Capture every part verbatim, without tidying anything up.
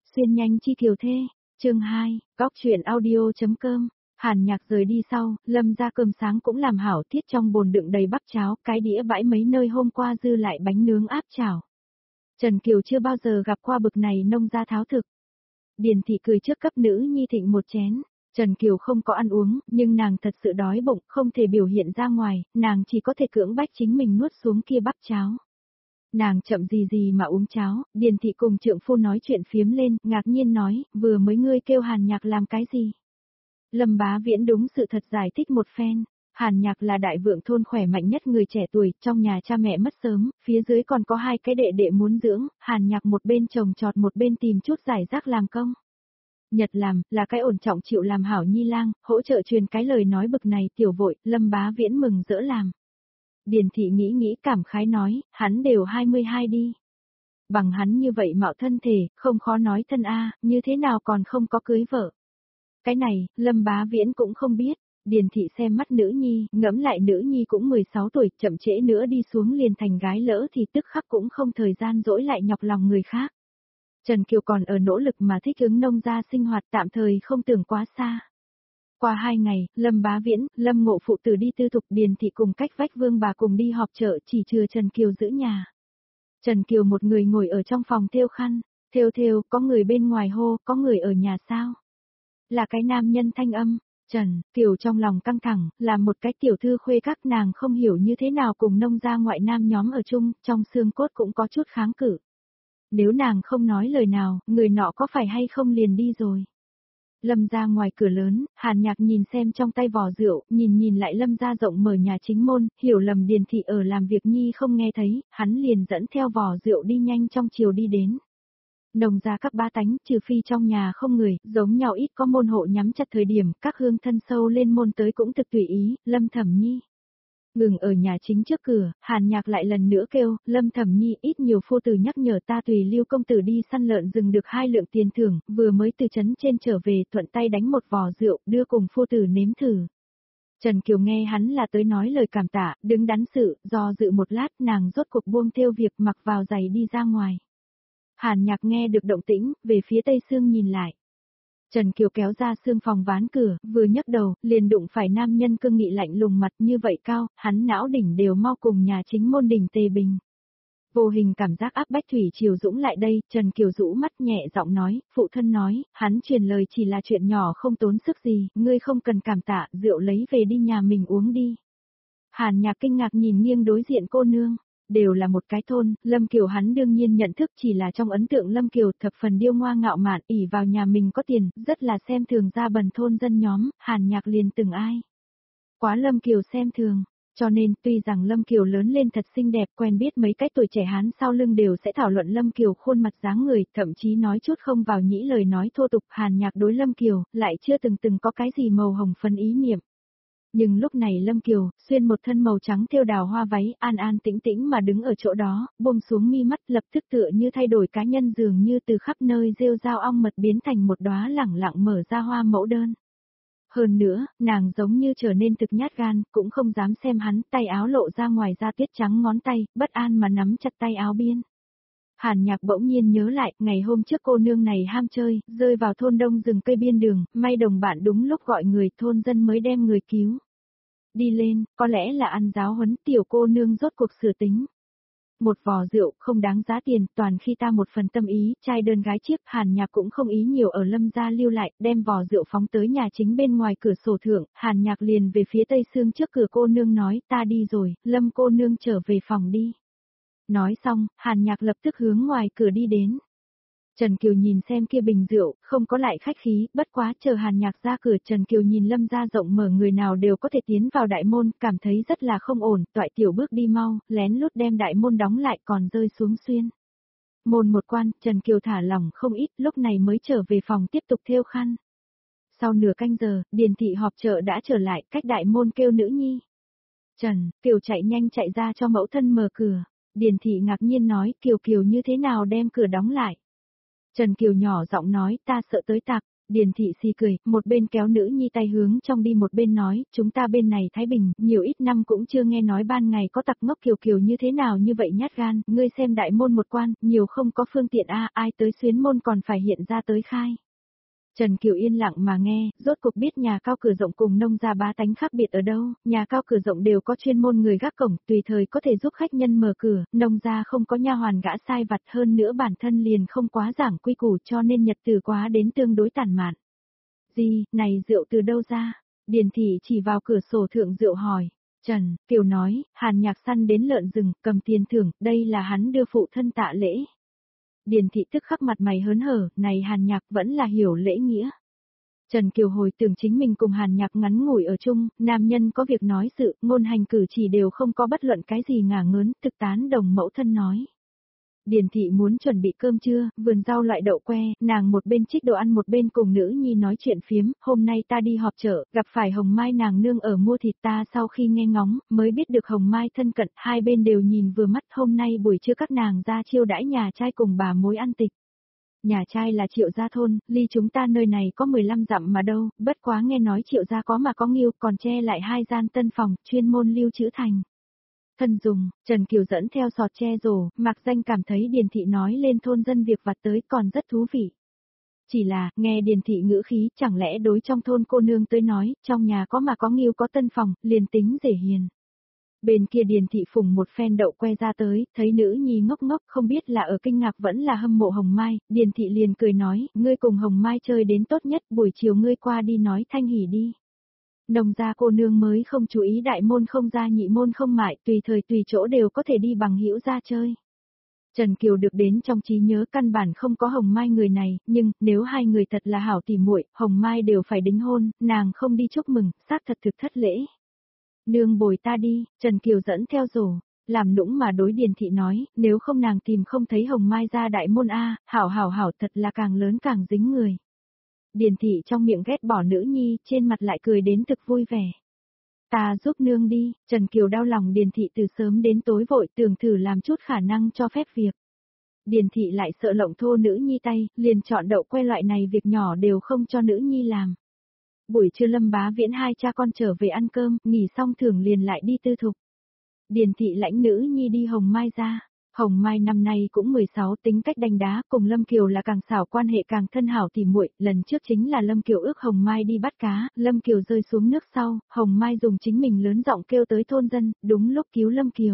Xuyên nhanh chi kiều thê, chương hai, góc chuyện audio.com. Hàn Nhạc rời đi sau, Lâm ra cơm sáng cũng làm hảo, thiết trong bồn đựng đầy bắp cháo, cái đĩa bãi mấy nơi hôm qua dư lại bánh nướng áp chảo. Trần Kiều chưa bao giờ gặp qua bực này nông gia tháo thực. Điền thị cười trước cấp nữ nhi thịnh một chén. Trần Kiều không có ăn uống, nhưng nàng thật sự đói bụng, không thể biểu hiện ra ngoài, nàng chỉ có thể cưỡng bách chính mình nuốt xuống kia bắp cháo. Nàng chậm gì gì mà uống cháo, Điền thị cùng trượng phu nói chuyện phiếm lên, ngạc nhiên nói, vừa mới ngươi kêu Hàn Nhạc làm cái gì? Lâm Bá Viễn đúng sự thật giải thích một phen. Hàn Nhạc là đại vượng thôn khỏe mạnh nhất người trẻ tuổi, trong nhà cha mẹ mất sớm, phía dưới còn có hai cái đệ đệ muốn dưỡng, Hàn Nhạc một bên trồng trọt một bên tìm chút giải rác làm công. Nhật làm, là cái ổn trọng chịu làm hảo nhi lang, hỗ trợ truyền cái lời nói bực này tiểu vội, Lâm Bá Viễn mừng rỡ làm. Điền thị nghĩ nghĩ cảm khái nói, hắn đều hai mươi hai đi. Bằng hắn như vậy mạo thân thể, không khó nói thân A, như thế nào còn không có cưới vợ. Cái này, Lâm Bá Viễn cũng không biết. Điền thị xem mắt nữ nhi, ngẫm lại nữ nhi cũng mười sáu tuổi, chậm trễ nữa đi xuống liền thành gái lỡ thì tức khắc cũng không thời gian dỗi lại nhọc lòng người khác. Trần Kiều còn ở nỗ lực mà thích ứng nông gia sinh hoạt, tạm thời không tưởng quá xa. Qua hai ngày, Lâm Bá Viễn, Lâm Ngộ phụ tử đi tư thục, Điền thị cùng cách vách Vương bà cùng đi họp chợ, chỉ chừa Trần Kiều giữ nhà. Trần Kiều một người ngồi ở trong phòng thêu khăn, thêu thêu, có người bên ngoài hô, có người ở nhà sao? Là cái nam nhân thanh âm. Trần Kiều trong lòng căng thẳng, là một cái tiểu thư khuê các nàng không hiểu như thế nào cùng nông gia ngoại nam nhóm ở chung, trong xương cốt cũng có chút kháng cự. Nếu nàng không nói lời nào, người nọ có phải hay không liền đi rồi. Lâm ra ngoài cửa lớn, Hàn Nhạc nhìn xem trong tay vò rượu, nhìn nhìn lại Lâm ra rộng mở nhà chính môn, hiểu lầm Điền thị ở làm việc nhi không nghe thấy, hắn liền dẫn theo vò rượu đi nhanh trong chiều đi đến. Nông gia các ba tánh, trừ phi trong nhà không người, giống nhau ít có môn hộ nhắm chặt thời điểm, các hương thân sâu lên môn tới cũng thực tùy ý, Lâm Thẩm Nhi. Ngừng ở nhà chính trước cửa, Hàn Nhạc lại lần nữa kêu, Lâm Thẩm Nhi ít nhiều phu tử nhắc nhở ta tùy lưu công tử đi săn lợn rừng được hai lượng tiền thưởng, vừa mới từ trấn trên trở về thuận tay đánh một vò rượu, đưa cùng phu tử nếm thử. Trần Kiều nghe hắn là tới nói lời cảm tạ, đứng đắn sự, do dự một lát nàng rốt cuộc buông theo việc mặc vào giày đi ra ngoài. Hàn Nhạc nghe được động tĩnh, về phía tây sương nhìn lại. Trần Kiều kéo ra sương phòng ván cửa, vừa nhấc đầu, liền đụng phải nam nhân cương nghị lạnh lùng mặt như vậy cao, hắn não đỉnh đều mau cùng nhà chính môn đỉnh tề bình. Vô hình cảm giác áp bách thủy triều dũng lại đây, Trần Kiều rũ mắt nhẹ giọng nói, phụ thân nói, hắn truyền lời chỉ là chuyện nhỏ không tốn sức gì, ngươi không cần cảm tạ, rượu lấy về đi nhà mình uống đi. Hàn Nhạc kinh ngạc nhìn nghiêng đối diện cô nương. Đều là một cái thôn, Lâm Kiều hắn đương nhiên nhận thức chỉ là trong ấn tượng Lâm Kiều thập phần điêu ngoa ngạo mạn, ỷ vào nhà mình có tiền, rất là xem thường ra bần thôn dân nhóm, Hàn Nhạc liền từng ai. Quá Lâm Kiều xem thường, cho nên tuy rằng Lâm Kiều lớn lên thật xinh đẹp, quen biết mấy cái tuổi trẻ hán sau lưng đều sẽ thảo luận Lâm Kiều khuôn mặt dáng người, thậm chí nói chút không vào nhĩ lời nói thô tục, Hàn Nhạc đối Lâm Kiều, lại chưa từng từng có cái gì màu hồng phấn ý niệm. Nhưng lúc này Lâm Kiều, xuyên một thân màu trắng thêu đào hoa váy, an an tĩnh tĩnh mà đứng ở chỗ đó, buông xuống mi mắt lập tức tựa như thay đổi cá nhân dường như từ khắp nơi rêu rao ong mật biến thành một đóa lẳng lặng mở ra hoa mẫu đơn. Hơn nữa, nàng giống như trở nên thực nhát gan, cũng không dám xem hắn, tay áo lộ ra ngoài da tuyết trắng ngón tay, bất an mà nắm chặt tay áo biên. Hàn Nhạc bỗng nhiên nhớ lại, ngày hôm trước cô nương này ham chơi, rơi vào thôn đông rừng cây biên đường, may đồng bạn đúng lúc gọi người thôn dân mới đem người cứu. Đi lên, có lẽ là ăn giáo huấn, tiểu cô nương rốt cuộc sửa tính. Một vò rượu, không đáng giá tiền, toàn khi ta một phần tâm ý, trai đơn gái chiếc, Hàn Nhạc cũng không ý nhiều ở Lâm gia lưu lại, đem vò rượu phóng tới nhà chính bên ngoài cửa sổ thượng, Hàn Nhạc liền về phía tây sương trước cửa cô nương nói, ta đi rồi, Lâm cô nương trở về phòng đi. Nói xong, Hàn Nhạc lập tức hướng ngoài cửa đi đến. Trần Kiều nhìn xem kia bình rượu, không có lại khách khí, bất quá chờ Hàn Nhạc ra cửa, Trần Kiều nhìn Lâm gia rộng mở người nào đều có thể tiến vào đại môn, cảm thấy rất là không ổn, toại tiểu bước đi mau, lén lút đem đại môn đóng lại còn rơi xuống xuyên. Môn một quan, Trần Kiều thả lỏng không ít, lúc này mới trở về phòng tiếp tục thêu khăn. Sau nửa canh giờ, Điền thị họp chợ đã trở lại, cách đại môn kêu nữ nhi. Trần Kiều chạy nhanh chạy ra cho mẫu thân mở cửa. Điền thị ngạc nhiên nói, Kiều Kiều như thế nào đem cửa đóng lại. Trần Kiều nhỏ giọng nói, ta sợ tới tặc. Điền thị xì cười, một bên kéo nữ nhi tay hướng trong đi một bên nói, chúng ta bên này Thái Bình, nhiều ít năm cũng chưa nghe nói ban ngày có tặc ngốc kiều kiều như thế nào như vậy nhát gan, ngươi xem đại môn một quan, nhiều không có phương tiện a, ai tới xuyến môn còn phải hiện ra tới khai. Trần Kiều yên lặng mà nghe, rốt cuộc biết nhà cao cửa rộng cùng nông gia bá tánh khác biệt ở đâu, nhà cao cửa rộng đều có chuyên môn người gác cổng, tùy thời có thể giúp khách nhân mở cửa, nông gia không có nha hoàn gã sai vặt, hơn nữa bản thân liền không quá giảng quy củ cho nên nhật từ quá đến tương đối tản mạn. Gì, này rượu từ đâu ra? Điền thị chỉ vào cửa sổ thượng rượu hỏi. Trần Kiều nói, Hàn Nhạc săn đến lợn rừng, cầm tiền thưởng, đây là hắn đưa phụ thân tạ lễ. Điền thị tức khắc mặt mày hớn hở, này Hàn Nhạc vẫn là hiểu lễ nghĩa. Trần Kiều hồi tưởng chính mình cùng Hàn Nhạc ngắn ngủi ở chung, nam nhân có việc nói sự, ngôn hành cử chỉ đều không có bất luận cái gì ngả ngớn, thực tán đồng mẫu thân nói. Điền thị muốn chuẩn bị cơm trưa, vườn rau loại đậu que, nàng một bên trích đồ ăn một bên cùng nữ nhi nói chuyện phiếm, hôm nay ta đi họp chợ, gặp phải Hồng Mai nàng nương ở mua thịt ta sau khi nghe ngóng, mới biết được Hồng Mai thân cận, hai bên đều nhìn vừa mắt hôm nay buổi trưa các nàng ra chiêu đãi nhà trai cùng bà mối ăn tịch. Nhà trai là Triệu Gia thôn, ly chúng ta nơi này có mười lăm dặm mà đâu, bất quá nghe nói Triệu Gia có mà có nghiêu, còn che lại hai gian tân phòng, chuyên môn lưu trữ thành. Thân dùng, Trần Kiều dẫn theo sọt che rổ, Mạc Danh cảm thấy Điền thị nói lên thôn dân việc vặt tới còn rất thú vị. Chỉ là, nghe Điền thị ngữ khí, chẳng lẽ đối trong thôn cô nương tới nói, trong nhà có mà có nghiêu có tân phòng, liền tính dễ hiền. Bên kia Điền thị phùng một phen đậu que ra tới, thấy nữ nhi ngốc ngốc không biết là ở kinh ngạc vẫn là hâm mộ Hồng Mai, Điền thị liền cười nói, ngươi cùng Hồng Mai chơi đến tốt nhất, buổi chiều ngươi qua đi nói thanh hỉ đi. Nông gia cô nương mới không chú ý đại môn không ra nhị môn không mại, tùy thời tùy chỗ đều có thể đi bằng hữu ra chơi. Trần Kiều được đến trong trí nhớ căn bản không có Hồng Mai người này, nhưng nếu hai người thật là hảo tỉ muội, Hồng Mai đều phải đính hôn, nàng không đi chúc mừng, xác thật thực thất lễ. Nương bồi ta đi, Trần Kiều dẫn theo rổ, làm nũng mà đối Điền thị nói, nếu không nàng tìm không thấy Hồng Mai ra đại môn a, hảo hảo hảo thật là càng lớn càng dính người. Điền thị trong miệng ghét bỏ nữ nhi, trên mặt lại cười đến thực vui vẻ. Ta giúp nương đi, Trần Kiều đau lòng Điền thị từ sớm đến tối vội tưởng thử làm chút khả năng cho phép việc. Điền thị lại sợ lộng thô nữ nhi tay, liền chọn đậu que loại này việc nhỏ đều không cho nữ nhi làm. Buổi trưa Lâm Bá Viễn hai cha con trở về ăn cơm, nghỉ xong thưởng liền lại đi tư thục. Điền thị lãnh nữ nhi đi Hồng Mai ra. Hồng Mai năm nay cũng mười sáu, tính cách đánh đá, cùng Lâm Kiều là càng xảo quan hệ càng thân hảo tỉ muội, lần trước chính là Lâm Kiều ước Hồng Mai đi bắt cá, Lâm Kiều rơi xuống nước sau, Hồng Mai dùng chính mình lớn giọng kêu tới thôn dân, đúng lúc cứu Lâm Kiều.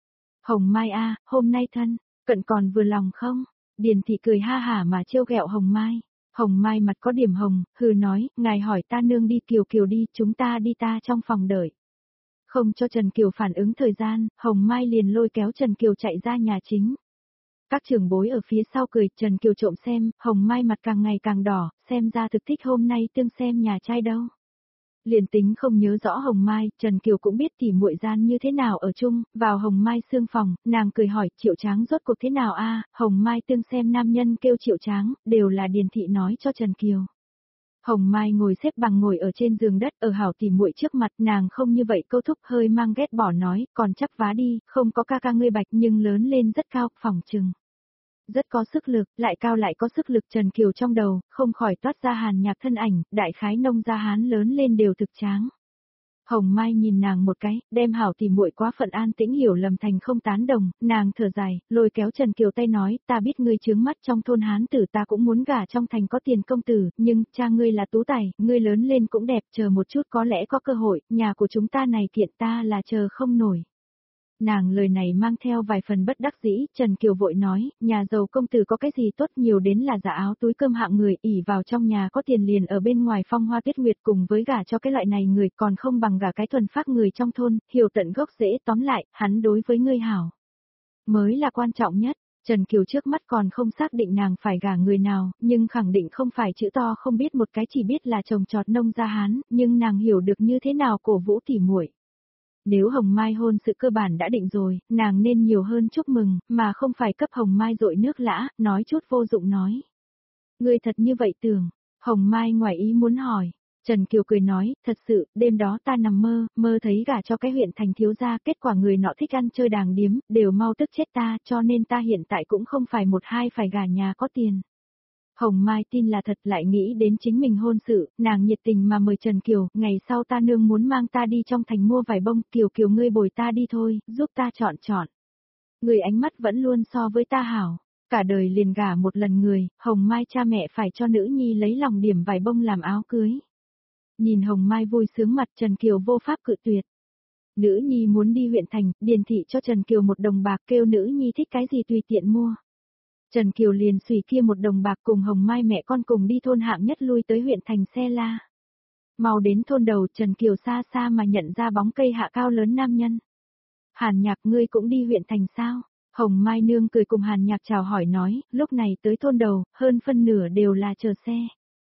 Hồng Mai a, hôm nay thân, cận còn vừa lòng không? Điền thị cười ha hả mà trêu ghẹo Hồng Mai. Hồng Mai mặt có điểm hồng, hừ nói, ngài hỏi ta nương đi Kiều Kiều đi, chúng ta đi ta trong phòng đợi. Không cho Trần Kiều phản ứng thời gian, Hồng Mai liền lôi kéo Trần Kiều chạy ra nhà chính. Các trưởng bối ở phía sau cười, Trần Kiều trộm xem, Hồng Mai mặt càng ngày càng đỏ, xem ra thực thích hôm nay tương xem nhà trai đâu. Liền tính không nhớ rõ Hồng Mai, Trần Kiều cũng biết tỉ muội gian như thế nào ở chung, vào Hồng Mai xương phòng, nàng cười hỏi, Triệu Tráng rốt cuộc thế nào a? Hồng Mai tương xem nam nhân kêu Triệu Tráng, đều là Điền thị nói cho Trần Kiều. Hồng Mai ngồi xếp bằng ngồi ở trên giường đất ở hảo tỉ muội trước mặt, nàng không như vậy câu thúc hơi mang ghét bỏ nói, còn chắc vá đi, không có ca ca ngươi bạch nhưng lớn lên rất cao, phỏng chừng. Rất có sức lực, lại cao lại có sức lực. Trần Kiều trong đầu, không khỏi toát ra Hàn Nhạc thân ảnh, đại khái nông gia hán lớn lên đều thực tráng. Hồng Mai nhìn nàng một cái, đem hảo tỉ muội quá phận an tĩnh hiểu lầm thành không tán đồng, nàng thở dài, lôi kéo Trần Kiều tay nói, ta biết ngươi chướng mắt trong thôn hán tử ta cũng muốn gả trong thành có tiền công tử, nhưng, cha ngươi là tú tài, ngươi lớn lên cũng đẹp, chờ một chút có lẽ có cơ hội, nhà của chúng ta này kiện ta là chờ không nổi. Nàng lời này mang theo vài phần bất đắc dĩ, Trần Kiều vội nói, nhà giàu công tử có cái gì tốt nhiều đến là giả áo túi cơm hạng người, ỉ vào trong nhà có tiền liền ở bên ngoài phong hoa tuyết nguyệt cùng với gả cho cái loại này người còn không bằng gả cái thuần phác người trong thôn, hiểu tận gốc rễ tóm lại, hắn đối với ngươi hảo. Mới là quan trọng nhất. Trần Kiều trước mắt còn không xác định nàng phải gả người nào, nhưng khẳng định không phải chữ to không biết một cái chỉ biết là chồng trọt nông gia hán, nhưng nàng hiểu được như thế nào cổ vũ tỉ muội. Nếu Hồng Mai hôn sự cơ bản đã định rồi, nàng nên nhiều hơn chúc mừng, mà không phải cấp Hồng Mai dội nước lã, nói chút vô dụng nói. Ngươi thật như vậy tưởng, Hồng Mai ngoài ý muốn hỏi. Trần Kiều cười nói, thật sự, đêm đó ta nằm mơ, mơ thấy gả cho cái huyện thành thiếu gia, kết quả người nọ thích ăn chơi đàng điếm, đều mau tức chết ta, cho nên ta hiện tại cũng không phải một hai phải gả nhà có tiền. Hồng Mai tin là thật, lại nghĩ đến chính mình hôn sự, nàng nhiệt tình mà mời Trần Kiều, ngày sau ta nương muốn mang ta đi trong thành mua vải bông, Kiều Kiều ngươi bồi ta đi thôi, giúp ta chọn chọn. Người ánh mắt vẫn luôn so với ta hảo, cả đời liền gả một lần người, Hồng Mai cha mẹ phải cho nữ nhi lấy lòng điểm vải bông làm áo cưới. Nhìn Hồng Mai vui sướng mặt, Trần Kiều vô pháp cự tuyệt. Nữ nhi muốn đi huyện thành, điền thị cho Trần Kiều một đồng bạc, kêu nữ nhi thích cái gì tùy tiện mua. Trần Kiều liền xùy kia một đồng bạc cùng Hồng Mai mẹ con cùng đi thôn hạng nhất lui tới huyện thành xe la. Mau đến thôn đầu, Trần Kiều xa xa mà nhận ra bóng cây hạ cao lớn nam nhân. Hàn Nhạc, ngươi cũng đi huyện thành sao? Hồng Mai nương cười cùng Hàn Nhạc chào hỏi nói, lúc này tới thôn đầu, hơn phân nửa đều là chờ xe.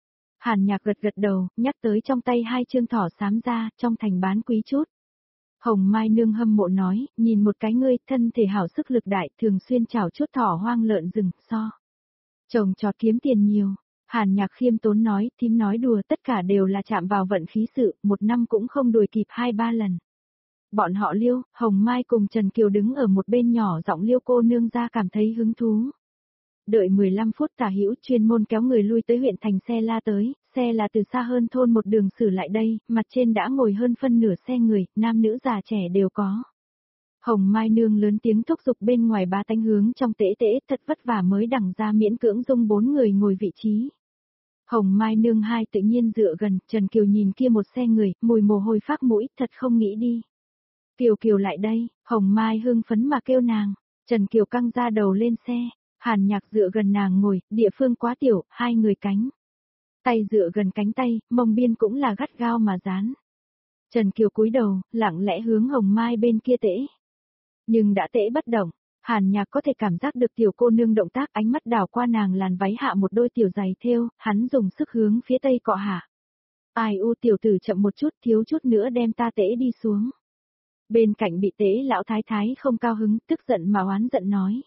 Hàn Nhạc gật gật đầu, nhắc tới trong tay hai chương thỏ xám ra, trong thành bán quý chút. Hồng Mai nương hâm mộ nói, nhìn một cái ngươi, thân thể hảo sức lực đại, thường xuyên chảo chút thỏ hoang lợn rừng, so. Chồng trọt kiếm tiền nhiều. Hàn Nhạc khiêm tốn nói, thím nói đùa, tất cả đều là chạm vào vận khí sự, một năm cũng không đuổi kịp hai ba lần. Bọn họ Liêu, Hồng Mai cùng Trần Kiều đứng ở một bên nhỏ giọng Liêu cô nương ra cảm thấy hứng thú. Đợi mười lăm phút tả hữu, chuyên môn kéo người lui tới huyện thành xe la tới, xe là từ xa hơn thôn một đường xử lại đây, mặt trên đã ngồi hơn phân nửa xe người, nam nữ già trẻ đều có. Hồng Mai nương lớn tiếng thúc giục bên ngoài ba tánh hướng trong tễ tễ, thật vất vả mới đẳng ra miễn cưỡng dung bốn người ngồi vị trí. Hồng Mai nương hai tự nhiên dựa gần, Trần Kiều nhìn kia một xe người, mùi mồ hôi phác mũi, thật không nghĩ đi. Kiều Kiều lại đây, Hồng Mai hưng phấn mà kêu nàng, Trần Kiều căng ra đầu lên xe, Hàn Nhạc dựa gần nàng ngồi, địa phương quá tiểu, hai người cánh. Tay dựa gần cánh tay, mông biên cũng là gắt gao mà dán. Trần Kiều cúi đầu, lặng lẽ hướng Hồng Mai bên kia tễ. Nhưng đã tễ bất động, Hàn Nhạc có thể cảm giác được tiểu cô nương động tác, ánh mắt đảo qua nàng làn váy hạ một đôi tiểu giày thêu, hắn dùng sức hướng phía tây cọ hạ. Ai u tiểu tử chậm một chút, thiếu chút nữa đem ta tễ đi xuống. Bên cạnh bị tế lão thái thái không cao hứng, tức giận mà oán giận nói.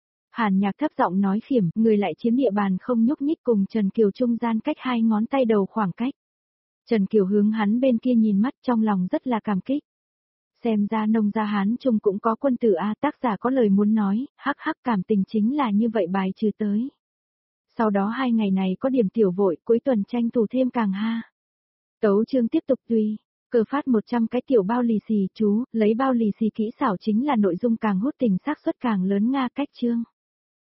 Hàn Nhạc thấp giọng nói khiểm, người lại chiếm địa bàn không nhúc nhích, cùng Trần Kiều trung gian cách hai ngón tay đầu khoảng cách. Trần Kiều hướng hắn bên kia nhìn mắt, trong lòng rất là cảm kích. Xem ra nông gia Hán Trung cũng có quân tử A, tác giả có lời muốn nói, hắc hắc, cảm tình chính là như vậy bài trừ tới. Sau đó hai ngày này có điểm tiểu vội, cuối tuần tranh thủ thêm càng ha. Tấu chương tiếp tục tuy. Cơ phát một trăm cái tiểu bao lì xì, chú, lấy bao lì xì kỹ xảo chính là nội dung càng hút tình xác suất càng lớn Nga cách chương.